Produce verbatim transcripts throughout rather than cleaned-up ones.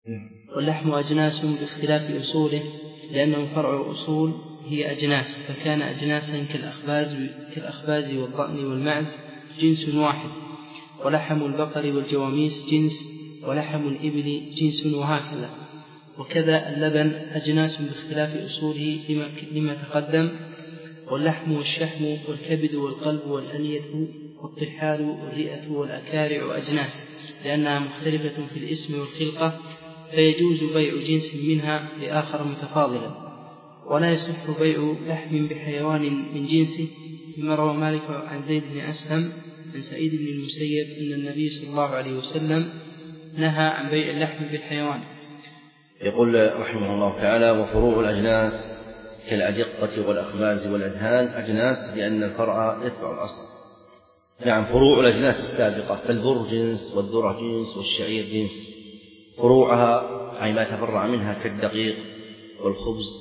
واللحم أجناس باختلاف أصوله لأنه فرع أصول هي أجناس، فكان أجناسا كالأخباز, كالأخباز والضأن والمعز جنس واحد. ولحم البقر والجواميس جنس، ولحم الإبل جنس، وهكذا. وكذا اللبن أجناس باختلاف أصوله لما, لما تقدم. واللحم والشحم والكبد والقلب والألية والطحال والرئة والأكارع أجناس لأنها مختلفة في الاسم والخلقة، فيجوز بيع جنس منها بآخر متفاضلا. ولا يصح بيع لحم بحيوان من جنسه، لما روى مالك عن زيد بن أسلم عن سعيد بن المسيب أن النبي صلى الله عليه وسلم نهى عن بيع اللحم بالحيوان. يقول رحمه الله تعالى: وفروع الأجناس كالأدقة والأخباز والأدهان أجناس لأن الفرع يتبع الأصل. نعم، فروع الأجناس السابقة فالبر جنس والذرة جنس والشعير جنس، فروعها أي ما تفرع منها كالدقيق والخبز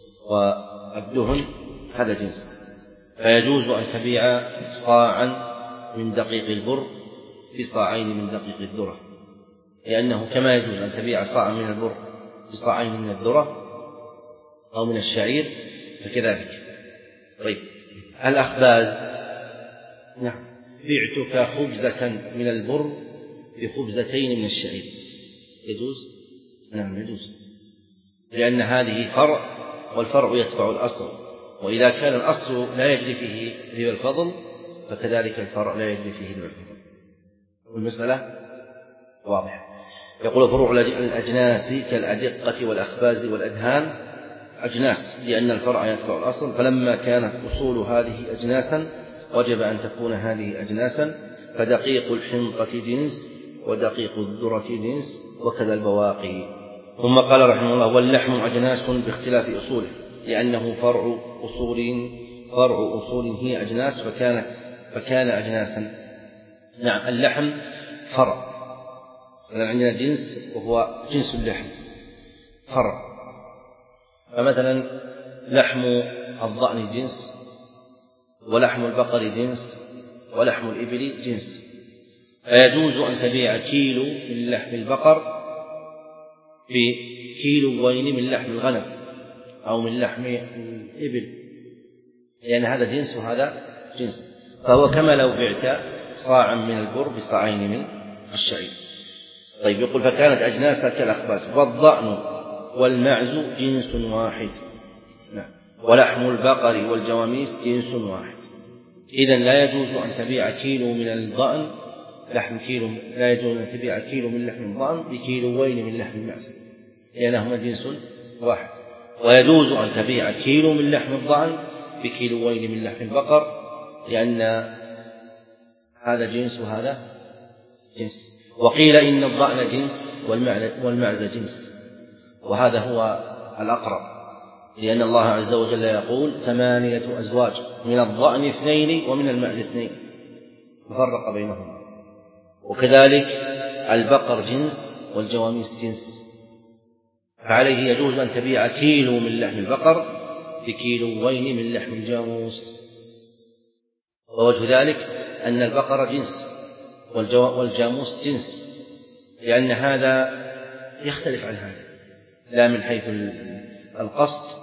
والدهن هذا جنس، فيجوز أن تبيع صاعا من دقيق البر بصاعين من دقيق الذرة، لأنه كما يجوز أن تبيع صاعا من البر بصاعين من الذرة أو من الشعير فكذلك. طيب، الأخباز، نعم، بعتك خبزة من البر بخبزتين من الشعير، يجوز؟ نعم يجوز، لأن هذه فرع والفرع يتبع الأصل، وإذا كان الأصل لا يجري فيه ربا الفضل فكذلك الفرع لا يجري فيه ربا الفضل. والمسألة واضحة. يقول: فروع الأجناس كالأدقة والأخباز والأدهان أجناس لأن الفرع يتبع الأصل، فلما كانت أصول هذه أجناسا وجب أن تكون هذه أجناسا، فدقيق الحنطة جنس ودقيق الذرة جنس وكذا البواقي. ثم قال رحمه الله: واللحم أجناس باختلاف أصوله لأنه فرع أصول فرع أصول هي أجناس فكانت فكان أجناسا. نعم، اللحم فرع، عندنا جنس وهو جنس اللحم فرع، فمثلا لحم الضأن جنس، ولحم البقر جنس، ولحم الإبل جنس، فيجوز أن تبيع كيلو من لحم البقر بكيلوين من لحم الغنم أو من لحم الإبل، لأن هذا جنس وهذا جنس، فهو كما لو بعت صاعا من البر بصاعين من الشعير. طيب، يقول: فكانت أجناسها كالأخباز، والضأن والمعز جنس واحد، ولحم البقر والجواميس جنس واحد. إذن لا يجوز أن تبيع كيلو من الضأن لحم كيلو لا يجوز أن تبيع كيلو من لحم الضأن بكيلوين من لحم المعز لأنهما جنس واحد، ويجوز أن تبيع كيلو من لحم الضأن بكيلوين من لحم البقر لأن هذا جنس وهذا جنس. وقيل إن الضأن جنس والمعز جنس، وهذا هو الأقرب، لأن الله عز وجل يقول: ثمانية أزواج، من الضأن اثنين ومن المعز اثنين، فرق بينهما. وكذلك البقر جنس والجواميس جنس، فعليه يجوز أن تبيع كيلو من لحم البقر بكيلوين من لحم الجاموس. ووجه ذلك أن البقر جنس والجاموس جنس، لأن هذا يختلف عن هذا، لا من حيث القصد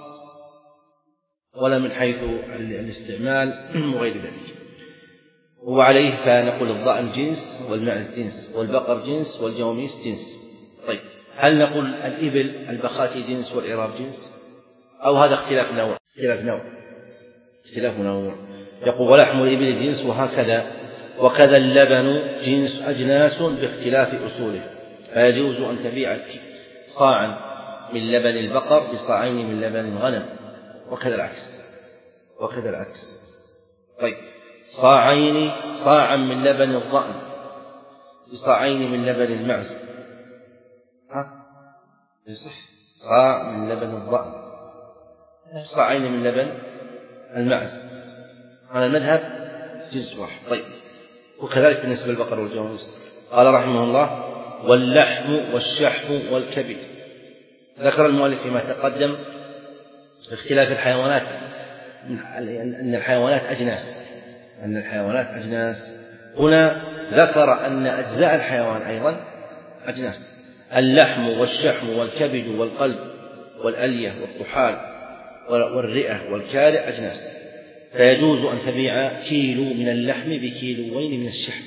ولا من حيث الاستعمال وغير ذلك. وعليه فنقول الضأن جنس والمعز جنس والبقر جنس والجواميس جنس. طيب، هل نقول الإبل البخاتي جنس والعراب جنس، أو هذا اختلاف نوع اختلاف نوع اختلاف نوع يقول: ولحم الإبل جنس وهكذا، وكذا اللبن جنس أجناس باختلاف أصوله، فيجوز أن تبيع صاعا من لبن البقر بصاعين من لبن الغنم، وكذا العكس وكذا العكس. طيب، صاعين صاعا من لبن الضأن بصاعين من لبن المعز، ها يصح صاع من لبن الضأن صاعين من لبن المعز، على المذهب جنس واحد. طيب، وكذلك بالنسبة للبقر والجاموس. قال رحمه الله: واللحم والشحم والكبد. ذكر المؤلف فيما تقدم اختلاف الحيوانات، أن الحيوانات أجناس أن الحيوانات أجناس هنا ذكر أن أجزاء الحيوان أيضا أجناس، اللحم والشحم والكبد والقلب والألية والطحال والرئة والكارع أجناس، فيجوز أن تبيع كيلو من اللحم بكيلوين من الشحم،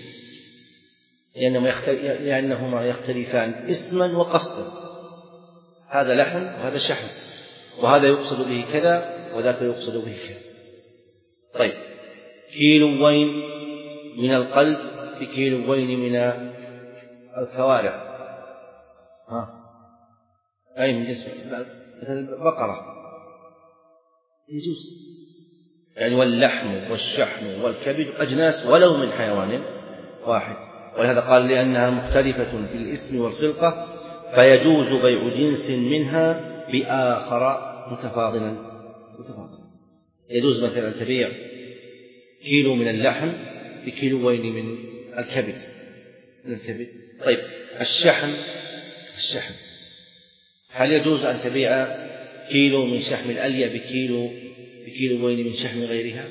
لأنهما يختلفان اسما وقصدا، هذا لحم وهذا شحم، وهذا يقصد به كذا وذاك يقصد به كذا. طيب، كيلوين من القلب بكيلوين من الكوارع، ها أي من جسم مثل البقرة يجوز، يعني واللحم والشحم والكبد أجناس ولو من حيوان واحد، ولهذا قال لأنها مختلفة في الاسم والخلقة فيجوز بيع جنس منها بآخر متفاضلا متفاضلا. يجوز مثلا تبيع كيلو من اللحم بكيلوين من الكبد من الكبد. طيب، الشحم الشحم هل يجوز أن تبيع كيلو من شحم الألية بكيلو بكيلوين من شحم غيرها؟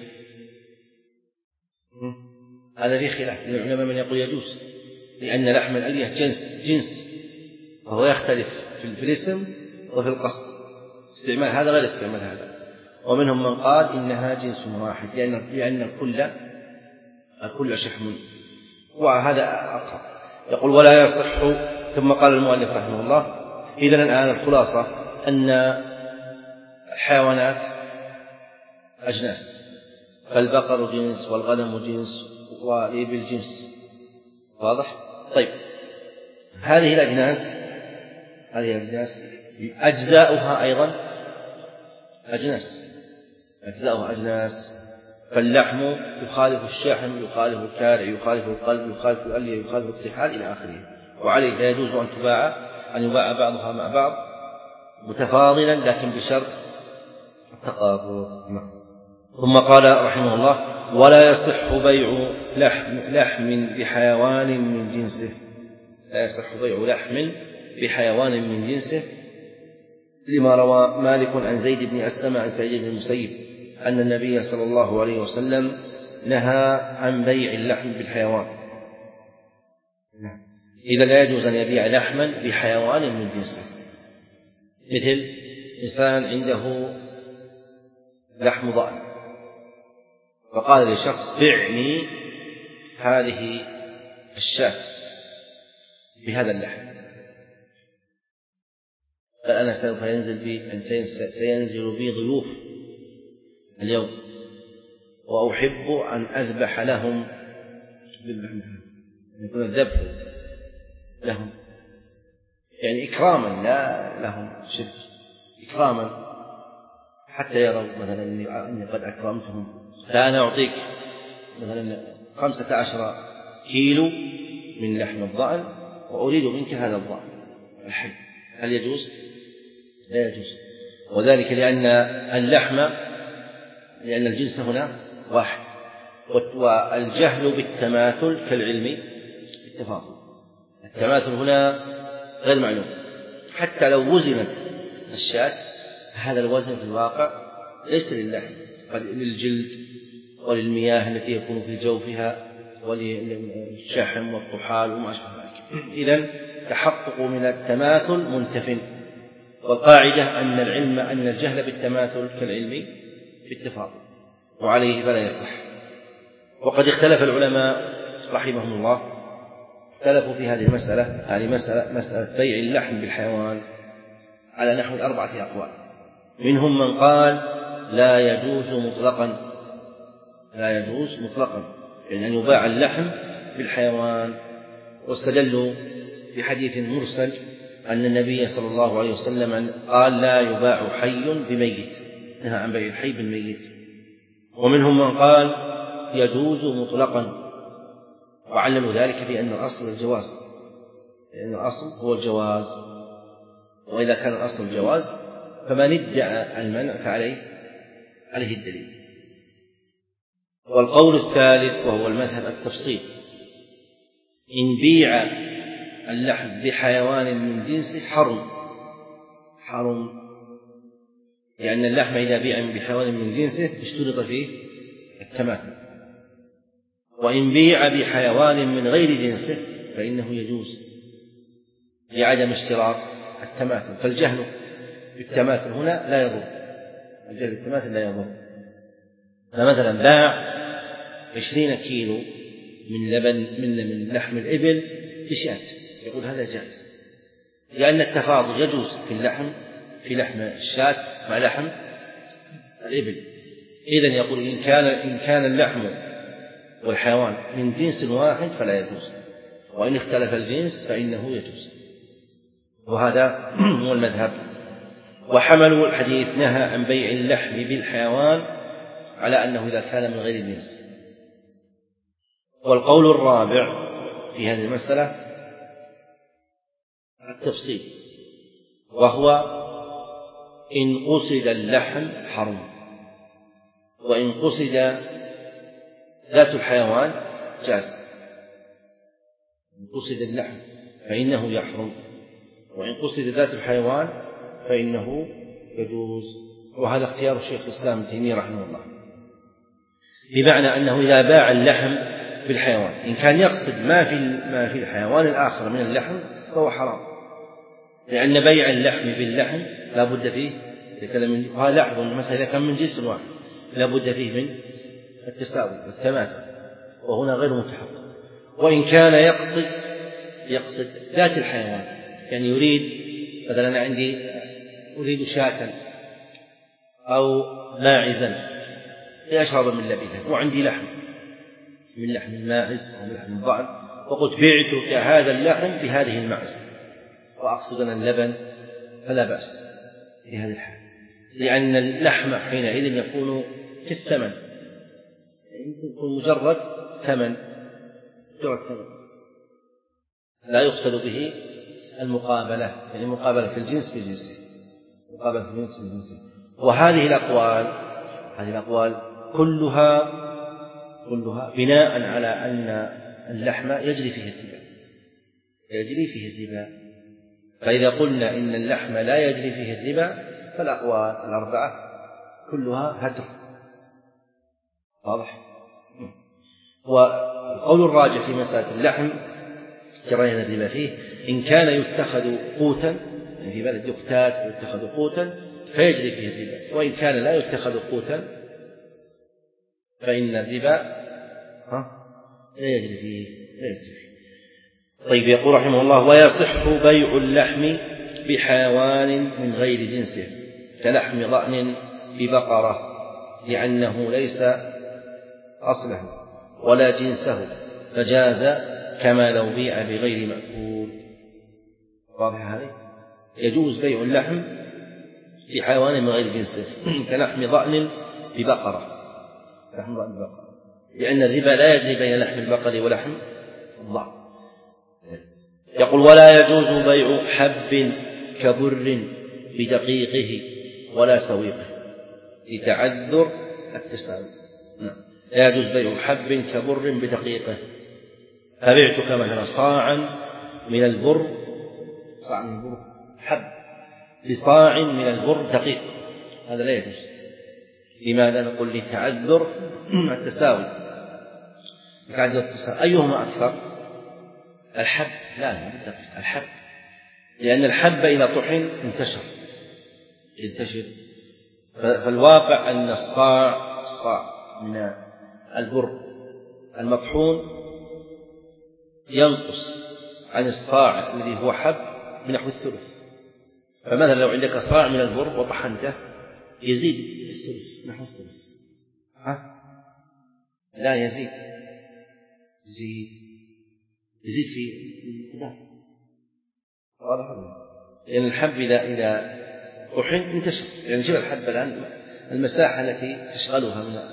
هذا في خلاف العلماء، من يقول يجوز، لأن لحم الألية جنس جنس فهو يختلف في الاسم وفي القصد، استعمال هذا غير استعمال هذا. ومنهم من قال إنها جنس واحد لأن لأن الكل الكل شحم، وهذا أقرب. يقول ولا يصح. ثم قال المؤلف رحمه الله: إذن الآن الخلاصة أن الحيوانات أجناس، فالبقر جنس والغنم جنس والإبل جنس، واضح؟ طيب، هذه الأجناس هذه الأجناس أجزاؤها أيضا أجناس أجزاؤها أجناس، فاللحم يخالف الشحم، يخالف الكارع، يخالف القلب، يخالف الألية، يخالف الطحال إلى آخره. وعليه يجوز أن تباع أن يباع بعضها مع بعض متفاضلا، لكن بشرط التقابض. ثم قال رحمه الله: ولا يصح بيع لحم, لحم بحيوان من جنسه. لا يصح بيع لحم بحيوان من جنسه، لما روى مالك عن زيد بن أسلم عن سعيد بن المسيب أن النبي صلى الله عليه وسلم نهى عن بيع اللحم بالحيوان. إذا لا يجوز أن يبيع لحما بحيوان من جنسه، مثل إنسان عنده لحم ضأن فقال لشخص: بعني هذه الشاة بهذا اللحم، قال: أنا سوف ينزل بي سينزل بي ضيوف اليوم وأحب أن أذبح لهم باللحم، يكون الذبح لهم يعني إكراما لا لهم شرك، إكراما حتى يروا مثلا أني قد أكرمتهم، فأنا أعطيك مثلا خمسة عشر كيلو من لحم الضأن وأريد منك هذا الضأن الحي. هل يجوز؟ لا يجوز، وذلك لأن اللحم لأن الجنس هنا واحد، والجهل بالتماثل كالعلم بالتفاضل. التماثل هنا غير معلوم، حتى لو وزنت الشاة هذا الوزن في الواقع ليس للحم، بل للجلد وللمياه التي يكون في جوفها وللشحم والطحال وما أشبه ذلك. إذن تحقق من التماثل منتف، والقاعدة أن العلم أن الجهل بالتماثل كالعلم بالتفاضل، وعليه فلا يصح. وقد اختلف العلماء رحمهم الله اختلفوا في هذه المسألة، يعني مسألة, مسألة بيع اللحم بالحيوان على نحو أربعة أقوال. منهم من قال لا يجوز مطلقا، لا يجوز مطلقا يعني أن يباع اللحم بالحيوان، واستدلوا بحديث مرسل أن النبي صلى الله عليه وسلم قال: لا يباع حي بميت، نهى عن بيع الحي بالميت. ومنهم من قال يجوز مطلقا، وعللوا ذلك بأن الأصل الجواز، لأن الأصل هو الجواز، وإذا كان الأصل الجواز فمن ادعى المنع فعليه عليه الدليل. والقول الثالث وهو المذهب التفصيل: إن بيع اللحم بحيوان من جنسه حرم حرم لأن اللحم إذا بيع بحيوان من جنسه اشترط فيه التماثل، وإن بيع بحيوان من غير جنسه فإنه يجوز، لعدم اشتراط التماثل، فالجهل بالتماثل هنا لا يضر، الجهل بالتماثل لا يضر. فمثلا باع عشرين كيلو من لبن من من لحم الإبل بشاة، يقول هذا جائز، لأن التفاضل يجوز في اللحم في لحم الشاة مع لحم الإبل. إذن يقول إن كان إن كان اللحم والحيوان من جنس واحد فلا يجوز، وإن اختلف الجنس فإنه يجوز، وهذا هو المذهب. وحملوا الحديث نهى عن بيع اللحم بالحيوان على أنه إذا كان من غير الجنس. والقول الرابع في هذه المسألة التفصيل، وهو إن قصد اللحم حرم، وإن قصد ذات الحيوان جاز. إن قصد اللحم فإنه يحرم، وإن قصد ذات الحيوان فإنه يجوز. وهذا اختيار الشيخ الإسلام ابن تيمية رحمه الله، بمعنى أنه إذا باع اللحم بالحيوان إن كان يقصد ما في ما في الحيوان الآخر من اللحم فهو حرام، لأن بيع اللحم باللحم لا بد فيه يتكلم. وهذا لاحظ أن المسألة إذا كان من جنس واحد لا بد فيه من التساوي والتماثل، وهنا غير متحقق. وإن كان يقصد يقصد ذات الحيوان، يعني يريد مثلا أنا عندي أريد شاة أو ماعزا لأشرب من لبنها، وعندي لحم من لحم الماعز أو من لحم الضأن، وقلت بعتك هذا اللحم بهذه المعز وأقصد أن اللبن، فلا بأس في هذه الحال، لأن اللحم حينئذ يكون في الثمن، يكون مجرد ثمن، مجرد ثمن لا يقصد به المقابلة، يعني مقابلة الجنس بالجنس، مقابلة الجنس بالجنس. وهذه الأقوال هذه الأقوال كلها كلها بناء على أن اللحم يجري فيه الربا، يجري فيه الربا. فإذا قلنا إن اللحم لا يجري فيه الربا فالأقوال الأربعة كلها هتر، واضح. والقول الراجح في مسألة اللحم جريان الربا فيه إن كان يتخذ قوتا، يعني في بلد يقتات ويتخذ قوتا فيجري فيه الربا، وإن كان لا يتخذ قوتا فإن الربا لا يجري فيه لا يجري فيه. طيب، يقول رحمه الله: ويصح بيع اللحم بحيوان من غير جنسه كلحم ضأن ببقرة، لأنه ليس أصله ولا جنسه فجاز كما لو بيع بغير مأكول. واضح هذه؟ يجوز بيع اللحم بحيوان من غير جنسه كلحم ضأن ببقرة، لحم ضأن ببقرة، لأن الربا لا يجري بين لحم البقر ولحم الضأن. يقول: ولا يجوز بيع حب كبر بدقيقه ولا سويقه لتعذر التساوي. لا يجوز بيع حب كبر بدقيقه، فبعتك مثلا صاعا من البر، صاع من البر حب بصاع من البر دقيق، هذا لا يجوز. لماذا؟ نقول لتعذر التساوي، لتعذر التساوي. أيهما أكثر؟ الحب؟ لا لا الحب، لأن الحب إذا طحن انتشر ينتشر. فالواقع أن الصاع الصاع من البر المطحون ينقص عن الصاع الذي هو حب بنحو الثلث. فمثلا لو عندك صاع من البر وطحنته يزيد الثلث نحو الثلث، ها؟ لا يزيد يزيد يزيد في المقدار، واضح؟ لأن الحب إذا إذا طحن انتشر، يعني شوف الحب الآن المساحة التي تشغلها من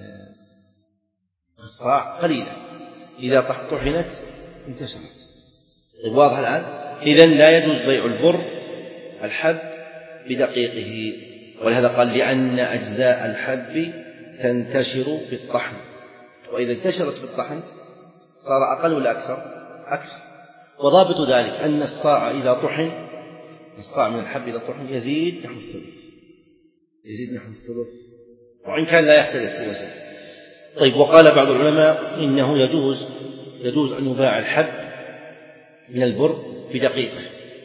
الصاع قليلة، إذا طحنت انتشرت. واضح الآن؟ إذن لا يجوز بيع البر الحب بدقيقه، ولهذا قال: لأن أجزاء الحب تنتشر في الطحن، وإذا انتشرت في الطحن صار أقل ولا أكثر؟ أكثر. وضابط ذلك أن الصاع إذا طحن، الصاع من الحب إذا طحن يزيد نحو الثلث، يزيد نحو الثلث، وإن كان لا يختلف في وزنه. طيب، وقال بعض العلماء إنه يجوز يجوز أن يباع الحب من البر بدقيقه،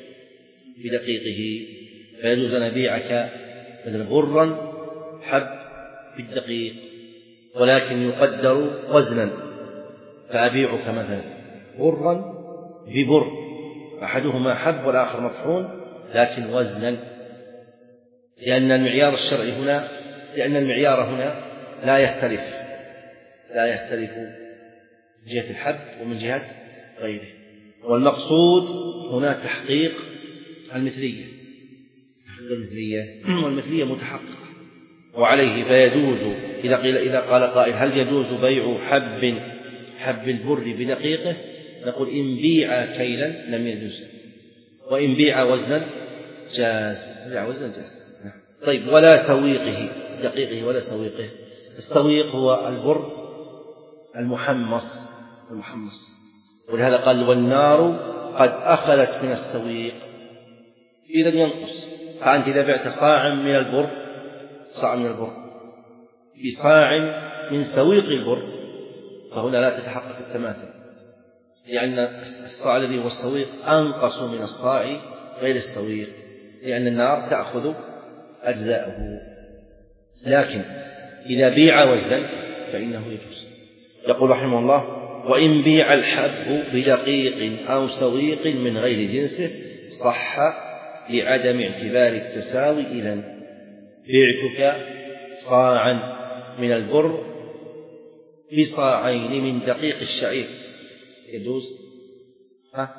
بدقيقه، فيجوز أن أبيعك مثلا برا حب بالدقيق، ولكن يقدر وزنا، فأبيعك مثلا برا ببر، أحدهما حب والآخر مطحون لكن وزنا، لأن المعيار الشرعي هنا لأن المعيار هنا لا يختلف لا يختلف من جهة الحب ومن جهة غيره، والمقصود هنا تحقيق المثلية المثلية والمثلية متحققة، وعليه فيجوز إذا قيل إذا قال قائل هل يجوز بيع حب حب البر بدقيقه؟ نقول إن بيع كيلا لم يجوز، وإن بيع وزنا جاز بيع وزنا جاز. طيب ولا سويقه دقيقه ولا سويقه. السويق هو البر المحمص المحمص ولهذا قال والنار قد أخذت من السويق، إذا ينقص. فأنت إذا بعت صاعا من البر صاع من البر بصاع من سويق البر فهنا لا تتحقق التماثل، لأن الصاع الذي هو السويق أنقص من الصاع غير السويق، لأن النار تأخذ أجزاءه. لكن إذا بيع وزنا فإنه يجوز. يقول رحمه الله وإن بيع الحب بدقيق أو سويق من غير جنسه صح لعدم اعتبار التساوي. إذن بعتك صاعا من البر بصاعين من دقيق الشعير يجوز؟ ها؟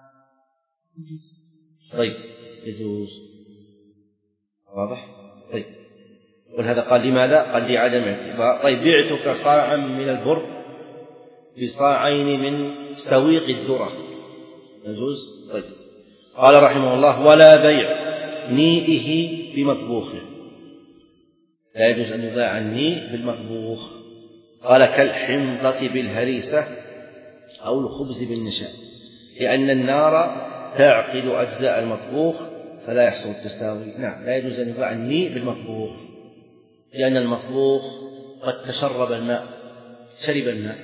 طيب يجوز واضح؟ طيب ولهذا قال لماذا؟ قال لعدم اعتبار. طيب بعتك صاعا من البر بصاعين من سويق الذرة يجوز؟ طيب قال رحمه الله ولا بيع نيئه بمطبوخه، لا يجوز أن يباع النيء بالمطبوخ. قال كالحنطة بالهريسة أو الخبز بالنشاء، لأن النار تعقد أجزاء المطبوخ فلا يحصل التساوي. نعم لا يجوز أن يباع النيء بالمطبوخ، لأن المطبوخ قد تشرب الماء شرب الماء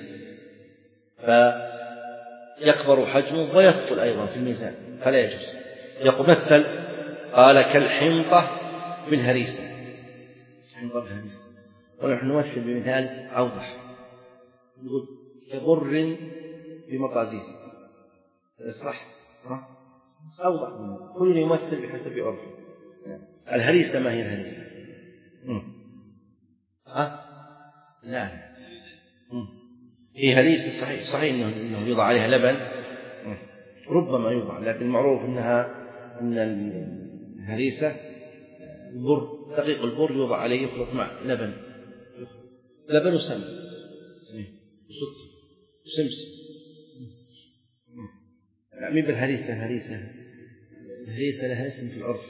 فيكبر حجمه ويثقل أيضا في الميزان فلا يجوز. يقول مثل قال كالحنطة بالهريسة، حنطة بالهريسة، ونحن نمثل بمثال أوضح نقول كبر بمقازيز، هذا صح أوضح منه، كل يمثل بحسب عرفه. الهريسة ما هي الهريسة؟ ها؟ لا هي هريسة صحيح صحيح إنه, إنه يوضع عليها لبن، ربما يوضع، لكن المعروف أنها أن الهريسة البر دقيق البر يوضع عليه يخلط مع لبن لبن وسمن وسمسم. مين بالهريسة؟ الهريسة الهريسة لها اسم في العرف.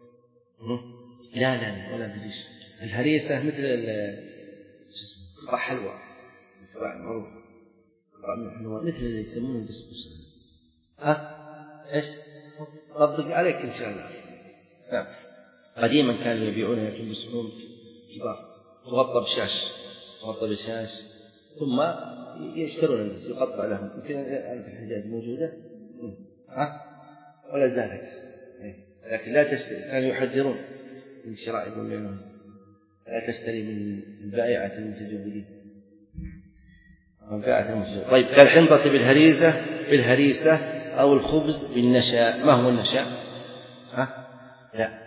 لا لا لا ولا بديش. الهريسة مثل قطع حلوى معروف مثل اللي يسمونه البسبوسة. ها ايش طبق عليك ان شاء الله. نعم قديما كانوا يبيعونها يلبسون كبار تغطى بشاش تغطى بشاش ثم يشترون الناس يقطع لهم. يمكن الآن في الحجاز موجودة ها ولا زالت، لكن لا تشتري. كانوا يحذرون من شراء يقولون لا تشتري من البائعة المتجولين البائعة المتجولين. طيب كالحنطة بالهريسة بالهريسة أو الخبز بالنشاء. ما هو النشاء؟ ها لا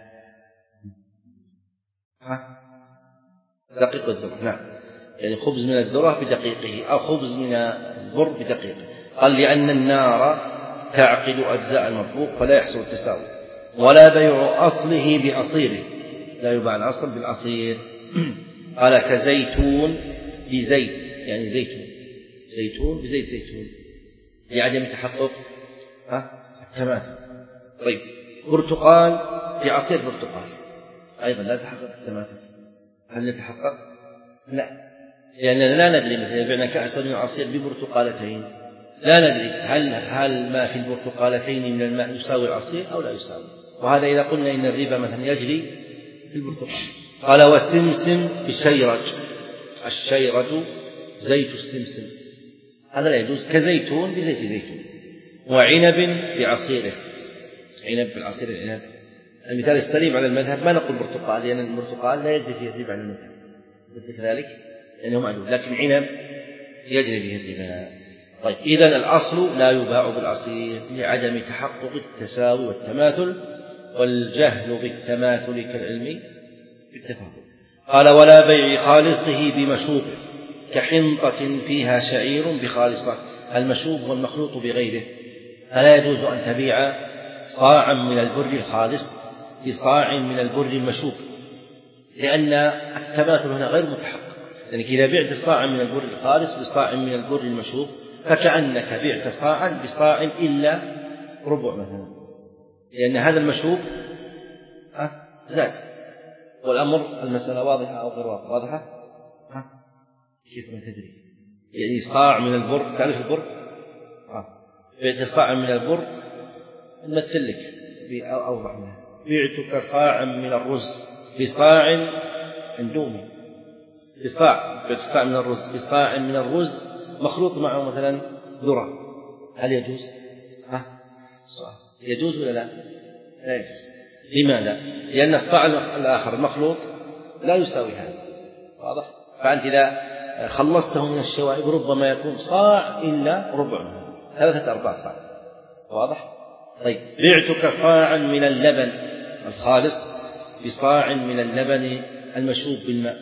ها دقيق الذرة. نعم يعني خبز من الذرة بدقيقه أو خبز من البر بدقيقه. قال لأن النار تعقد أجزاء المطبوخ فلا يحصل التساوي. ولا بيع أصله بأصيله، لا يباع الأصل بالأصيل. قال كزيتون بزيت، يعني زيتون زيتون بزيت زيتون لعدم تحقق التماثل. طيب برتقال بعصير برتقال أيضا لا تحقق التماثل. هل يتحقق؟ لا، لأننا لا ندري مثلا بعنا كأسا من عصير ببرتقالتين لا ندري هل هل ما في البرتقالتين من الماء يساوي العصير أو لا يساوي. وهذا إذا قلنا إن الربا مثلا يجري في البرتقال. قال وسمسم بشيرج، الشيرج زيت السمسم هذا لا يجوز كزيتون بزيت زيتون. وعنب بعصيره، عنب بالعصير العنب. المثال السليم على المذهب ما نقول برتقال، لأن البرتقال لا يجري فيه الربا على المذهب، بس كذلك لأنه معلوم، لكن عنب يجري فيه الربا. طيب إذن الأصل لا يباع بالعصير لعدم تحقق التساوي والتماثل، والجهل بالتماثل كالعلم بالتفاضل. قال ولا بيع خالصه بمشوب كحنطة فيها شعير بخالصة. المشوب والمخلوط بغيره، فلا يجوز أن تبيع صاعا من البر الخالص بصاع من البر المشوب، لأن التماثل هنا غير متحقق. يعني إذا بعت صاعا من البر الخالص بصاع من البر المشوب فكأنك بعت صاعا بصاع إلا ربع مثلا، لأن هذا المشوب زاد. والأمر المسألة واضحة أو غير واضحة؟ كيف ما تدري؟ يعني صاع من البر، تعرف البر؟ بعت صاعا من البر نمثل لك بأوضح منها، بعتك صاعا من الرز بصاع اندومي، بصاع بعت صاع من الرز بصاع من الرز مخلوط معه مثلا ذرة، هل يجوز؟ ها؟ يجوز ولا لا؟ لا يجوز. لماذا؟ لأن الصاع الآخر المخلوط لا يساوي هذا، واضح؟ فأنت إذا خلصته من الشوائب ربما يكون صاع إلا ربع، ثلاثة أرباع صاع، واضح؟ طيب بعتك صاعا من اللبن الخالص بصاع من اللبن المشوب بالماء،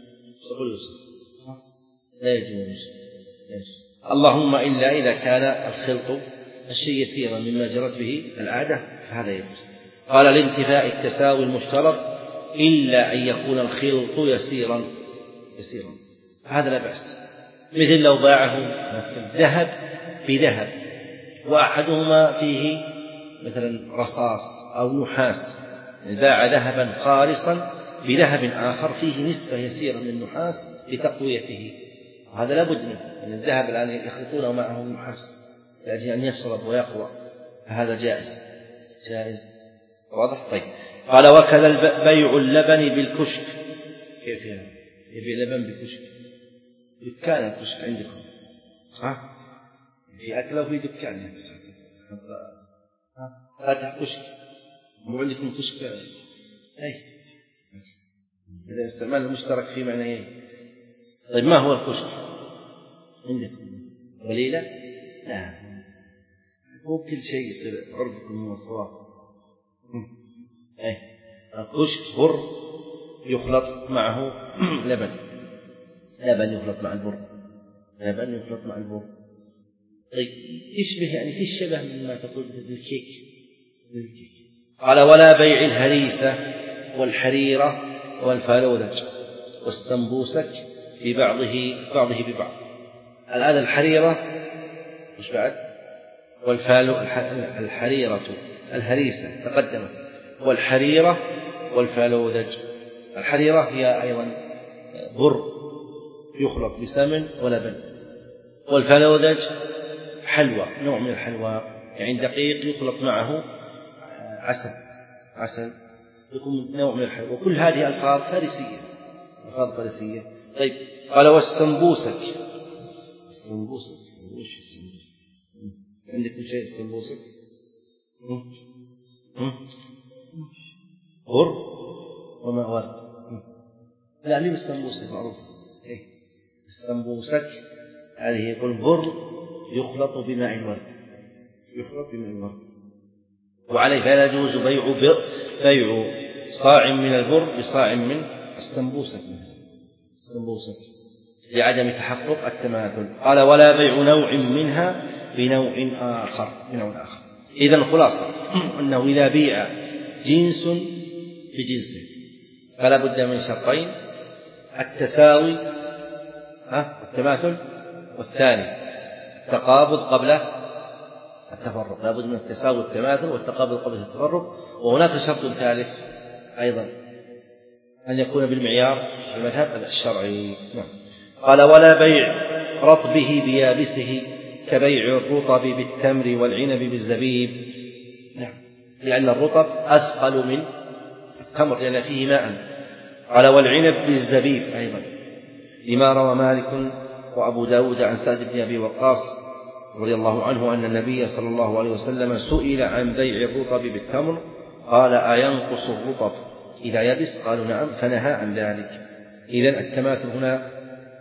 لا يجوز. اللهم إلا إذا كان الخلط الشيء يسيرا مما جرت به العادة فهذا يجوز. قال لانتفاء التساوي المشترط إلا أن يكون الخلط يسيرا يسيرا هذا لا بأس. مثل لو باعه ذهب بذهب وأحدهما فيه مثلا رصاص أو نحاس، باع ذهبا خالصا بذهب آخر فيه نسبة يسيرة من النحاس لتقويته، هذا لا بد منه. يعني الذهب الآن يخلطونه معه النحاس لأجل أن يصلب ويقوى، فهذا جائز جائز واضح. طيب قال وكذا بيع اللبن بالكشك. كيف يعني يبيع اللبن بالكشك؟ دكان الكشك عندكم ها؟ في أكله وفي دكان فاتح كشك، مو عندكم كشك؟ أي إذا استعمال المشترك في معنى. طيب ما هو الكشك عندكم؟ قليلة؟ لا، مو كل شيء يصير عرفكم من الصواب. أي الكشك بر يخلط معه لبن، لبن يخلط مع البر، لبن يخلط مع البر. طيب يشبه يعني في الشبه مما تقول بالكيك. بالكيك. قال ولا بيع الهريسة والحريرة والفالودج والسمبوسك ببعضه بعضه ببعض. الآن الحريرة مش بعد، والفالو الحريرة الهريسة تقدمت، والحريرة والفالودج. الحريرة هي أيضا بر يخلط بسمن ولبن، والفالودج حلوى، نوع من الحلوى يعني دقيق يخلط معه عسل عسل يكون نوع من الحلوى. وكل هذه ألفاظ فارسية، ألفاظ فارسية. طيب قال والسمبوسك. السمبوسك وش السمبوسك؟ عندكم شيء السمبوسك؟ بر وماء ورد. لا مين السمبوسك معروف. إيه؟ السمبوسك هذه يقول بر يخلط بماء الورد، يخلط بماء الورد. وعليه فلا يجوز بيع بيع صاع من البر بصاع من السمبوسك السمبوسك لعدم تحقق التماثل. قال ولا بيع نوع منها بنوع آخر بنوع آخر. إذن خلاصة أنه إذا بيع جنس بجنس فلا بد من شرطين: التساوي والتماثل، والثاني التقابض قبل التفرق. لا بد من التساوي والتماثل والتقابض قبل التفرق. وهناك شرط ثالث أيضا، أن يكون بالمعيار المذهب الشرعي. قال ولا بيع رطبه بيابسه كبيع الرطب بالتمر والعنب بالزبيب، لأن الرطب أثقل من التمر لأن فيه ماء. قال والعنب بالزبيب أيضا، لما روى مالك وأبو داود عن سعد بن أبي وقاص رضي الله عنه أن النبي صلى الله عليه وسلم سئل عن بيع الرطب بالتمر قال أينقص الرطب إذا يبس؟ قالوا نعم، فنهى عن ذلك. إذن التماثل هنا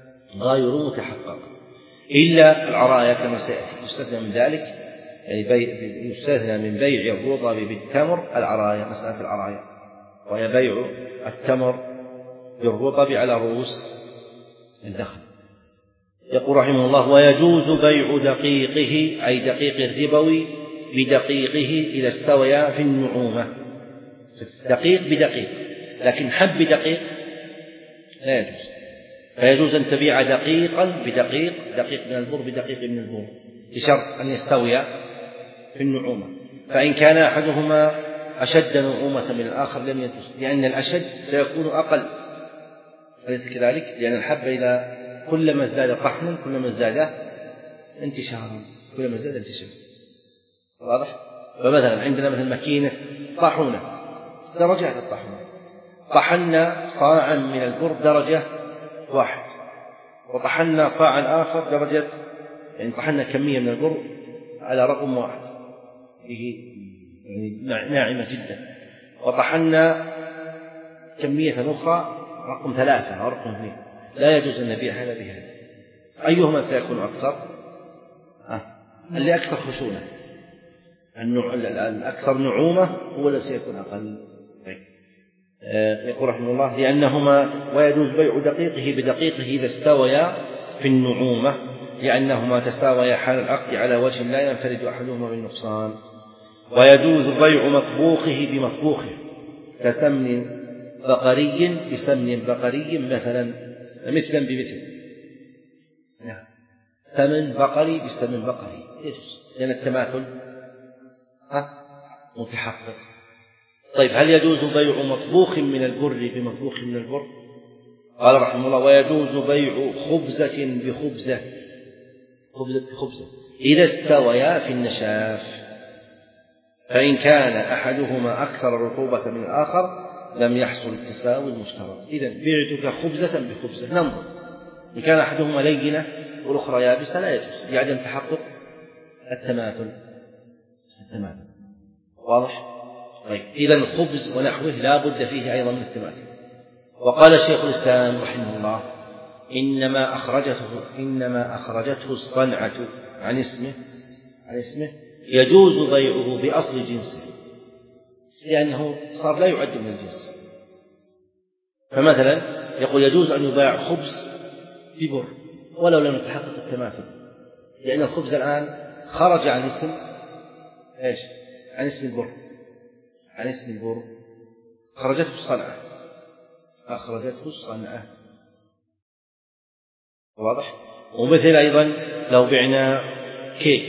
غير متحقق إلا العرايا كما سيأتي يستثنى من ذلك، يعني بيع يستثنى من بيع الرطب بالتمر العرايا، مسألة العرايا، وهي بيع التمر بالرطب على رؤوس الدخل. يقول رحمه الله: ويجوز بيع دقيقه أي دقيق الربوي بدقيقه إذا استويا في النعومة. دقيق بدقيق، لكن حب بدقيق لا يجوز، فيجوز أن تبيع دقيقا بدقيق، دقيق من البر بدقيق من البر، بشرط أن يستويا في النعومة. فإن كان أحدهما أشد نعومة من الآخر لم يجوز، لأن الأشد سيكون أقل، أليس كذلك؟ لأن الحب إذا كلما ازداد طحنا كلما ازداد انتشارا، كلما ازداد انتشارا، واضح؟ فمثلا عندنا مثل ماكينة طاحونة، درجات الطاحونة، طحنا صاعا من البر درجة واحد، وطحنا صاعا آخر درجة، يعني طحنا كمية من البر على رقم واحد هي يعني ناعمة جدا، وطحنا كمية أخرى رقم ثلاثة أو رقم اثنين، لا يجوز أن نبيع هذا بهذا. أيهما سيكون أكثر؟ آه. اللي أكثر خشونة، النوع الأكثر نعومة هو الذي سيكون أقل. طيب. آه يقول رحمه الله: لأنهما ويجوز بيع دقيقه بدقيقه إذا استويا في النعومة، لأنهما تساويا حال العقد على وجه لا ينفرد أحدهما بالنقصان. ويجوز بيع مطبوخه بمطبوخه كسمن بقري بسمن بقري مثلا، مثلا بمثل، نعم، سمن بقري بسمن بقري يجوز، لأن التماثل متحقق. طيب، هل يجوز بيع مطبوخ من البر بمطبوخ من البر؟ قال رحمه الله: ويجوز بيع خبزة بخبزة، خبزة بخبزة إذا استويا في النشاف، فإن كان أحدهما أكثر رطوبة من الآخر لم يحصل التساوي المشترك. إذن بعتك خبزة بخبزة، ننظر إن كان أحدهما لينة والأخرى يابسة لا يجوز، لعدم تحقق التماثل. التماثل واضح؟ طيب، إذن الخبز ونحوه لا بد فيه أيضا من التماثل. وقال شيخ الإسلام رحمه الله: إنما أخرجته إنما أخرجته الصنعة عن اسمه عن اسمه يجوز بيعه بأصل جنسه، لأنه صار لا يعد من الجنس. فمثلا يقول يجوز أن يباع خبز ببر ولو لم يتحقق التماثل، لأن الخبز الآن خرج عن اسم إيش؟ عن اسم البر، عن اسم البر خرجته الصنعة، أخرجته الصنعة، واضح؟ ومثل أيضا لو بعنا كيك،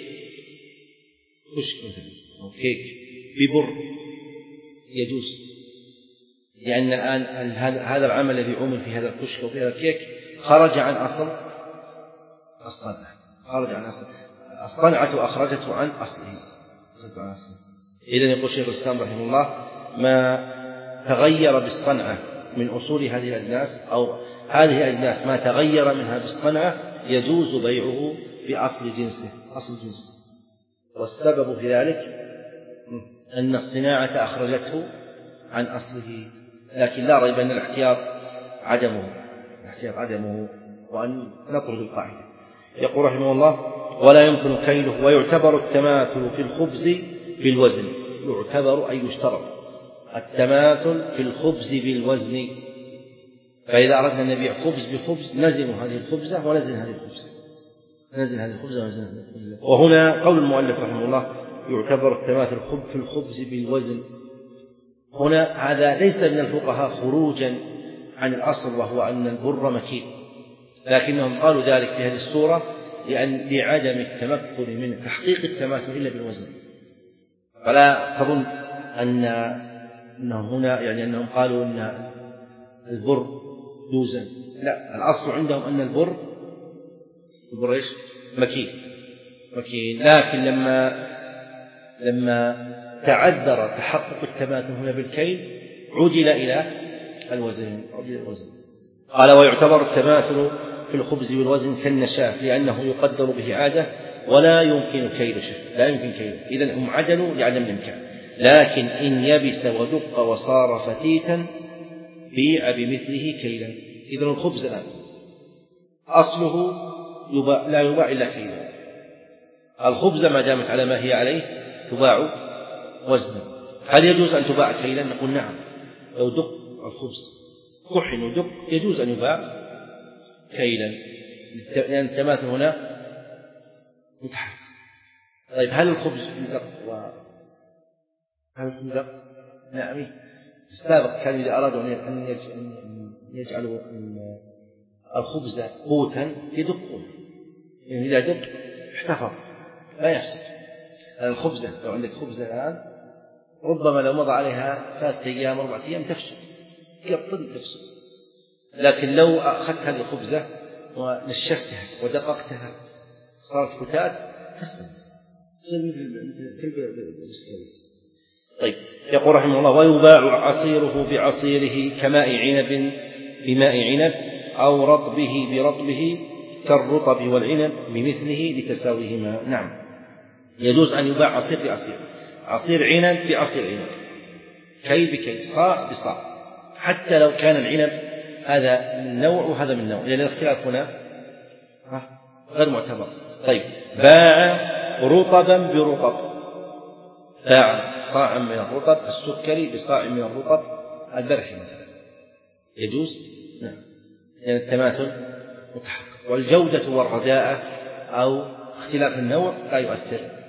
كشك مثلا أو كيك ببر يجوز، لأن الآن هذا العمل الذي عمل في هذا الكشك وفي هذا الكيك خرج عن أصل الصنعة، خرج عن أصل الصنعة، أخرجته عن أصله. إذن يقول شيخ الإسلام رحمه الله: ما تغير بالصنعة من أصول هذه الأجناس، أو هذه الأجناس ما تغير منها بالصنعة يجوز بيعه بأصل جنسه، أصل جنسه. والسبب في ذلك أن الصناعة أخرجته عن أصله، لكن لا ريب أن الاحتياط عدمه، الاحتياط عدمه، وأن نطرد القاعدة. يقول رحمه الله: ولا يمكن كيله. ويعتبر التماثل في الخبز بالوزن، يعتبر أي يشترط التماثل في الخبز بالوزن، فإذا أردنا أن نبيع خبز بخبز نزن هذه الخبزة ونزن هذه الخبزة، نزن هذه الخبزة ونزن هذه الخبزة. وهنا قول المؤلف رحمه الله: يعتبر التماثل في الخبز بالوزن. هنا هذا ليس من الفقهاء خروجا عن الأصل، وهو أن البر مكيل، لكنهم قالوا ذلك في هذه الصورة لأن لعدم التمكن من تحقيق التماثل إلا بالوزن. فلا تظن أن أنهم هنا يعني أنهم قالوا أن البر يوزن، لا، الأصل عندهم أن البر البر إيش؟ مكيل مكيل لكن لما لما تعذر تحقق التماثل هنا بالكيل عدل إلى الوزن. عدل الوزن. قال: ويعتبر التماثل في الخبز والوزن كالنشاف، لأنه يقدر به عادة ولا يمكن كيل شيء، لا يمكن كيله، إذن هم عدلوا لعدم الإمكان. لكن إن يبس ودق وصار فتيتا بيع بمثله كيلا. إذن الخبز الآن أصله يباع لا يباع إلا كيلا. الخبز ما دامت على ما هي عليه تباع وزنا. هل يجوز أن تباع كيلا؟ نقول نعم، لو دق الخبز كحن ودق يجوز أن يباع كيلا، لأن التماثل هنا متحرك. طيب هل الخبز يدق و هل الخبز يدق؟ نعم. السابق كان إذا أرادوا أن يجعلوا الخبز قوتا يدقون، يعني إذا دق احتفظ لا يفسد. الخبزة لو عندك خبزة الآن ربما لو مضى عليها ثلاثة أيام أربعة أيام تفسد، يبطل تفسد. لكن لو أخذت هذه الخبزة ونشفتها ودققتها صارت فتات تسلم، تسلم بالبسكويت. طيب يقول رحمه الله: ويباع عصيره بعصيره كماء عنب بماء عنب أو رطبه برطبه كالرطب والعنب بمثله لتساويهما. نعم، يجوز أن يباع عصير بعصير، عصير عنب بعصير عنب، كي بكي، صاع بصاع، حتى لو كان العنب هذا من نوع وهذا من نوع، لأن الاختلاف هنا غير معتبر. طيب باع رطبا برطب، باع صاعا من الرطب السكري بصاع من الرطب البرحي مثلا، يجوز؟ نعم، لأن التماثل متحقق، والجودة والرداءة أو اختلاف النوع لا يؤثر